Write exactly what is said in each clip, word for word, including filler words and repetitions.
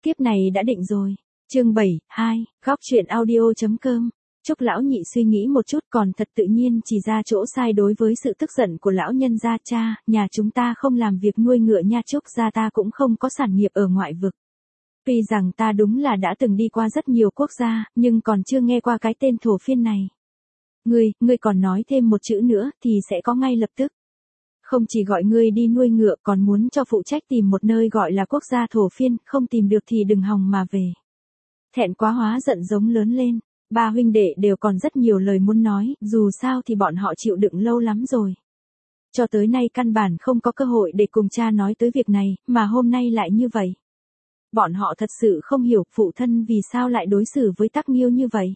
Kiếp này đã định rồi. Chương bảy, hai, góc truyện audio.com. Trúc lão nhị suy nghĩ một chút còn thật tự nhiên chỉ ra chỗ sai đối với sự tức giận của lão nhân gia. Cha, nhà chúng ta không làm việc nuôi ngựa nha, Trúc gia ta cũng không có sản nghiệp ở ngoại vực. Tuy rằng ta đúng là đã từng đi qua rất nhiều quốc gia, nhưng còn chưa nghe qua cái tên thổ phiên này. Ngươi, ngươi còn nói thêm một chữ nữa thì sẽ có ngay lập tức. Không chỉ gọi ngươi đi nuôi ngựa còn muốn cho phụ trách tìm một nơi gọi là quốc gia thổ phiên, không tìm được thì đừng hòng mà về. Thẹn quá hóa giận giống lớn lên, ba huynh đệ đều còn rất nhiều lời muốn nói, dù sao thì bọn họ chịu đựng lâu lắm rồi. Cho tới nay căn bản không có cơ hội để cùng cha nói tới việc này, mà hôm nay lại như vậy. Bọn họ thật sự không hiểu phụ thân vì sao lại đối xử với Tắc Nghiêu như vậy.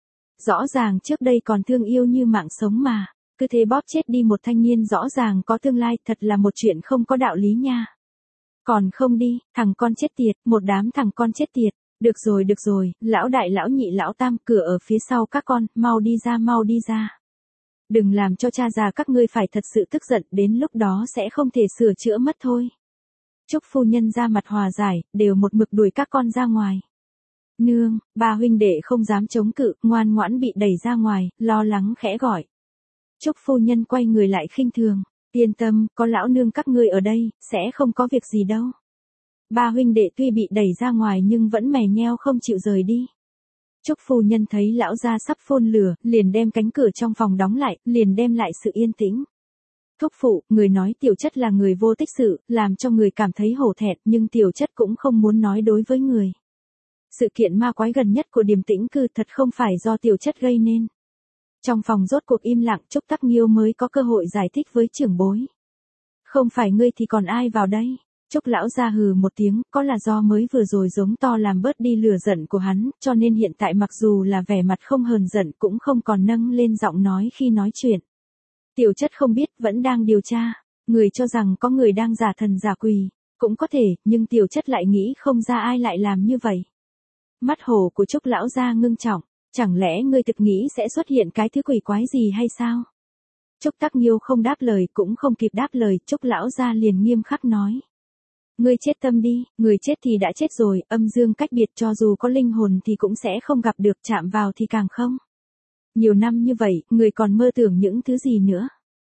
Rõ ràng trước đây còn thương yêu như mạng sống mà, cứ thế bóp chết đi một thanh niên rõ ràng có tương lai, thật là một chuyện không có đạo lý nha. Còn không đi, thằng con chết tiệt, một đám thằng con chết tiệt. Được rồi được rồi, lão đại lão nhị lão tam, cửa ở phía sau các con, mau đi ra mau đi ra. Đừng làm cho cha già các ngươi phải thật sự tức giận, đến lúc đó sẽ không thể sửa chữa mất thôi. Trúc phu nhân ra mặt hòa giải, đều một mực đuổi các con ra ngoài. Nương, ba huynh đệ không dám chống cự, ngoan ngoãn bị đẩy ra ngoài, lo lắng khẽ gọi. Trúc phu nhân quay người lại khinh thường, yên tâm, có lão nương các ngươi ở đây, sẽ không có việc gì đâu. Ba huynh đệ tuy bị đẩy ra ngoài nhưng vẫn mè nheo không chịu rời đi. Trúc phu nhân thấy lão gia sắp phun lửa, liền đem cánh cửa trong phòng đóng lại, liền đem lại sự yên tĩnh. Thúc phụ, người nói tiểu chất là người vô tích sự, làm cho người cảm thấy hổ thẹn, nhưng tiểu chất cũng không muốn nói đối với người. Sự kiện ma quái gần nhất của Điềm Tĩnh Cư thật không phải do tiểu chất gây nên. Trong phòng rốt cuộc im lặng, Trúc Tắc Nghiêu mới có cơ hội giải thích với trưởng bối. Không phải ngươi thì còn ai vào đây? Trúc lão ra hừ một tiếng, có là do mới vừa rồi giống to làm bớt đi lửa giận của hắn, cho nên hiện tại mặc dù là vẻ mặt không hờn giận cũng không còn nâng lên giọng nói khi nói chuyện. Tiểu chất không biết, vẫn đang điều tra, người cho rằng có người đang giả thần giả quỷ, cũng có thể, nhưng tiểu chất lại nghĩ không ra ai lại làm như vậy. Mắt hổ của Trúc lão ra ngưng trọng, chẳng lẽ ngươi thực nghĩ sẽ xuất hiện cái thứ quỷ quái gì hay sao? Trúc Tắc Nghiêu không đáp lời, cũng không kịp đáp lời, Trúc lão ra liền nghiêm khắc nói. Ngươi chết tâm đi, người chết thì đã chết rồi, âm dương cách biệt, cho dù có linh hồn thì cũng sẽ không gặp được, chạm vào thì càng không. Nhiều năm như vậy, người còn mơ tưởng những thứ gì nữa?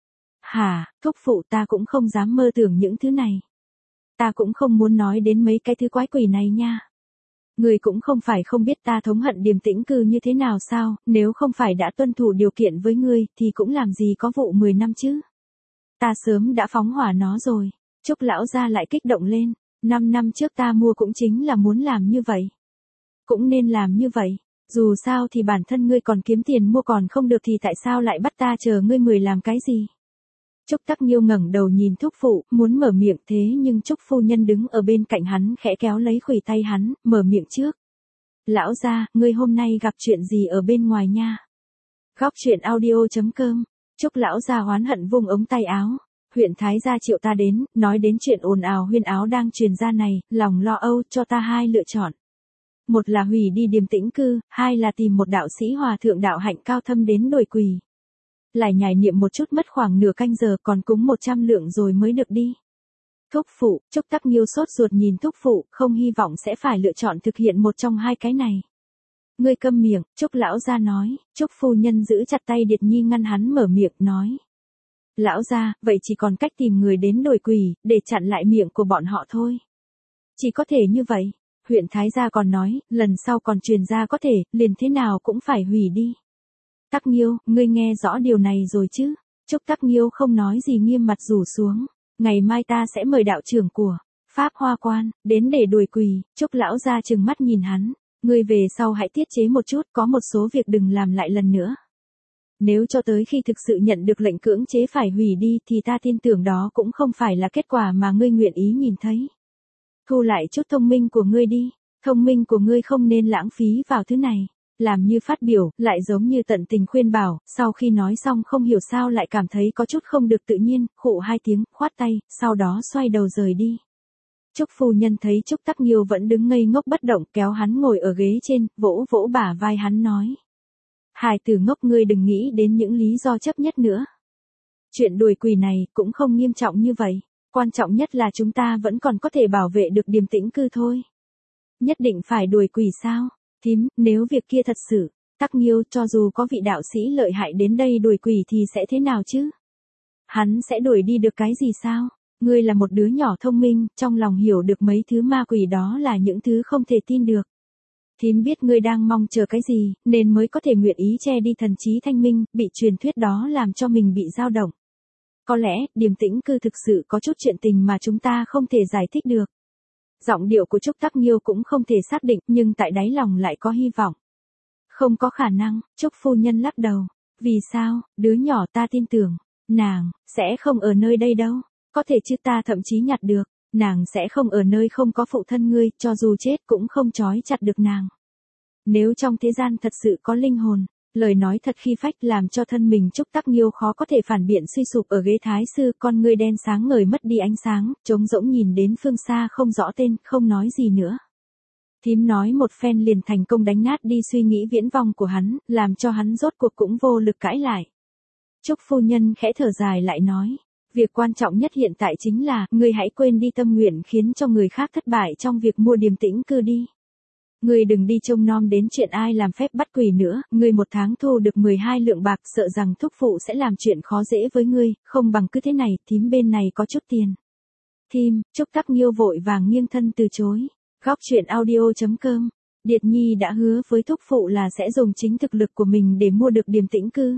Hả, thúc phụ, ta cũng không dám mơ tưởng những thứ này. Ta cũng không muốn nói đến mấy cái thứ quái quỷ này nha. Người cũng không phải không biết ta thống hận Điềm Tĩnh Cư như thế nào sao, nếu không phải đã tuân thủ điều kiện với ngươi, thì cũng làm gì có vụ mười năm chứ. Ta sớm đã phóng hỏa nó rồi. Trúc lão gia lại kích động lên, năm năm trước ta mua cũng chính là muốn làm như vậy. Cũng nên làm như vậy, dù sao thì bản thân ngươi còn kiếm tiền mua còn không được thì tại sao lại bắt ta chờ ngươi mười làm cái gì? Trúc Tắc Nghiêu ngẩng đầu nhìn thúc phụ, muốn mở miệng thế nhưng Trúc phu nhân đứng ở bên cạnh hắn khẽ kéo lấy khuỷu tay hắn, mở miệng trước. Lão gia, ngươi hôm nay gặp chuyện gì ở bên ngoài nha? Góc truyện audio.com. Trúc lão gia oán hận vung ống tay áo. Huyện Thái gia triệu ta đến, nói đến chuyện ồn ào huyên áo đang truyền ra này, lòng lo âu, cho ta hai lựa chọn. Một là hủy đi Điềm Tĩnh Cư, hai là tìm một đạo sĩ hòa thượng đạo hạnh cao thâm đến đồi quỳ. Lại nhải niệm một chút mất khoảng nửa canh giờ, còn cúng một trăm lượng rồi mới được đi. Thúc phụ, Trúc Tắc Nghiêu sốt ruột nhìn thúc phụ, không hy vọng sẽ phải lựa chọn thực hiện một trong hai cái này. Ngươi câm miệng, Trúc lão gia nói, Trúc phu nhân giữ chặt tay Điệt Nhi ngăn hắn mở miệng nói. Lão gia, vậy chỉ còn cách tìm người đến đồi quỳ, để chặn lại miệng của bọn họ thôi. Chỉ có thể như vậy, huyện Thái gia còn nói, lần sau còn truyền ra có thể, liền thế nào cũng phải hủy đi. Tắc Nghiêu, ngươi nghe rõ điều này rồi chứ? Trúc Tắc Nghiêu không nói gì, nghiêm mặt rủ xuống. Ngày mai ta sẽ mời đạo trưởng của Pháp Hoa Quan đến để đuổi quỳ. Trúc lão gia trừng mắt nhìn hắn. Ngươi về sau hãy tiết chế một chút, có một số việc đừng làm lại lần nữa. Nếu cho tới khi thực sự nhận được lệnh cưỡng chế phải hủy đi thì ta tin tưởng đó cũng không phải là kết quả mà ngươi nguyện ý nhìn thấy. Thu lại chút thông minh của ngươi đi, thông minh của ngươi không nên lãng phí vào thứ này. Làm như phát biểu, lại giống như tận tình khuyên bảo, sau khi nói xong không hiểu sao lại cảm thấy có chút không được tự nhiên, khụ hai tiếng, khoát tay, sau đó xoay đầu rời đi. Trúc phu nhân thấy Trúc Tắc Nghiêu vẫn đứng ngây ngốc bất động, kéo hắn ngồi ở ghế trên, vỗ vỗ bả vai hắn nói. Hài tử ngốc, ngươi đừng nghĩ đến những lý do chấp nhất nữa. Chuyện đuổi quỳ này cũng không nghiêm trọng như vậy, quan trọng nhất là chúng ta vẫn còn có thể bảo vệ được Điềm Tĩnh Cư thôi. Nhất định phải đuổi quỷ sao? Thím, nếu việc kia thật sự, Tắc Nghiêu cho dù có vị đạo sĩ lợi hại đến đây đuổi quỷ thì sẽ thế nào chứ? Hắn sẽ đuổi đi được cái gì sao? Ngươi là một đứa nhỏ thông minh, trong lòng hiểu được mấy thứ ma quỷ đó là những thứ không thể tin được. Thím biết ngươi đang mong chờ cái gì, nên mới có thể nguyện ý che đi thần trí thanh minh, bị truyền thuyết đó làm cho mình bị dao động. Có lẽ, Điềm Tĩnh Cư thực sự có chút chuyện tình mà chúng ta không thể giải thích được. Giọng điệu của Trúc Tắc Nghiêu cũng không thể xác định, nhưng tại đáy lòng lại có hy vọng. Không có khả năng, Trúc phu nhân lắc đầu. Vì sao, đứa nhỏ ta tin tưởng, nàng, sẽ không ở nơi đây đâu. Có thể chứ ta thậm chí nhặt được, nàng sẽ không ở nơi không có phụ thân ngươi, cho dù chết cũng không trói chặt được nàng. Nếu trong thế gian thật sự có linh hồn, lời nói thật khi phách làm cho thân mình Trúc Tắc Nghiêu khó có thể phản biện suy sụp ở ghế thái sư, con ngươi đen sáng ngời mất đi ánh sáng, trống rỗng nhìn đến phương xa không rõ tên, không nói gì nữa. Thím nói một phen liền thành công đánh nát đi suy nghĩ viễn vong của hắn, làm cho hắn rốt cuộc cũng vô lực cãi lại. Trúc phu nhân khẽ thở dài lại nói, việc quan trọng nhất hiện tại chính là, ngươi hãy quên đi tâm nguyện khiến cho người khác thất bại trong việc mua Điềm Tĩnh Cư đi. Ngươi đừng đi trông nom đến chuyện ai làm phép bắt quỷ nữa, ngươi một tháng thu được mười hai lượng bạc, sợ rằng thúc phụ sẽ làm chuyện khó dễ với ngươi, không bằng cứ thế này, thím bên này có chút tiền. Thím, Trúc Tắc Nghiêu vội vàng nghiêng thân từ chối. Góc truyện audio chấm com, Điệt Nhi đã hứa với thúc phụ là sẽ dùng chính thực lực của mình để mua được Điềm Tĩnh Cư.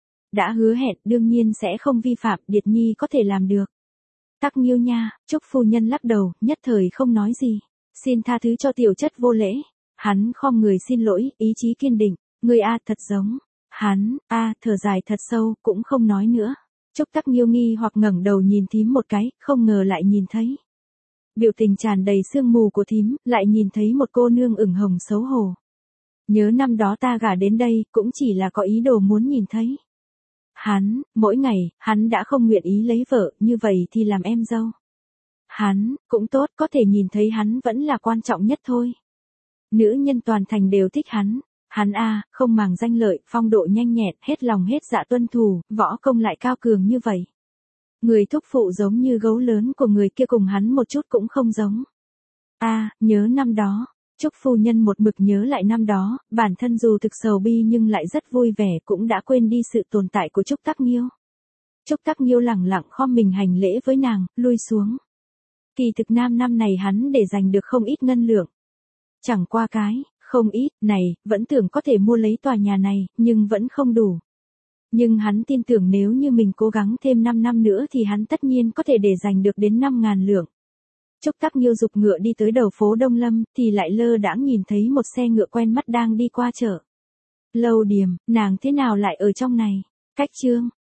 Đã hứa hẹn đương nhiên sẽ không vi phạm, Điệt Nhi có thể làm được. Tắc Nghiêu nha, Trúc phu nhân lắc đầu, nhất thời không nói gì. Xin tha thứ cho tiểu chất vô lễ. Hắn khom người xin lỗi, ý chí kiên định. Người a thật giống. Hắn, a thở dài thật sâu, cũng không nói nữa. Trúc Tắc Nghiêu nghi hoặc ngẩng đầu nhìn thím một cái, không ngờ lại nhìn thấy. Biểu tình tràn đầy sương mù của thím, lại nhìn thấy một cô nương ửng hồng xấu hổ. Nhớ năm đó ta gả đến đây, cũng chỉ là có ý đồ muốn nhìn thấy. Hắn, mỗi ngày, hắn đã không nguyện ý lấy vợ, như vậy thì làm em dâu. Hắn, cũng tốt, có thể nhìn thấy hắn vẫn là quan trọng nhất thôi. Nữ nhân toàn thành đều thích hắn. Hắn a, không màng danh lợi, phong độ nhanh nhẹn, hết lòng hết dạ tuân thủ, võ công lại cao cường như vậy. Người thúc phụ giống như gấu lớn của người kia cùng hắn một chút cũng không giống. A, nhớ năm đó. Trúc phu nhân một mực nhớ lại năm đó, bản thân dù thực sầu bi nhưng lại rất vui vẻ, cũng đã quên đi sự tồn tại của Trúc Tắc Nghiêu. Trúc Tắc Nghiêu lẳng lặng khom mình hành lễ với nàng, lui xuống. Kỳ thực nam năm này hắn để giành được không ít ngân lượng. Chẳng qua cái, không ít, này, vẫn tưởng có thể mua lấy tòa nhà này, nhưng vẫn không đủ. Nhưng hắn tin tưởng nếu như mình cố gắng thêm năm năm nữa thì hắn tất nhiên có thể để giành được đến năm ngàn lượng. Trúc Tắc Nghiêu dục ngựa đi tới đầu phố Đông Lâm, thì lại lơ đãng nhìn thấy một xe ngựa quen mắt đang đi qua chợ. Lâu Điềm, nàng thế nào lại ở trong này? Cách chương.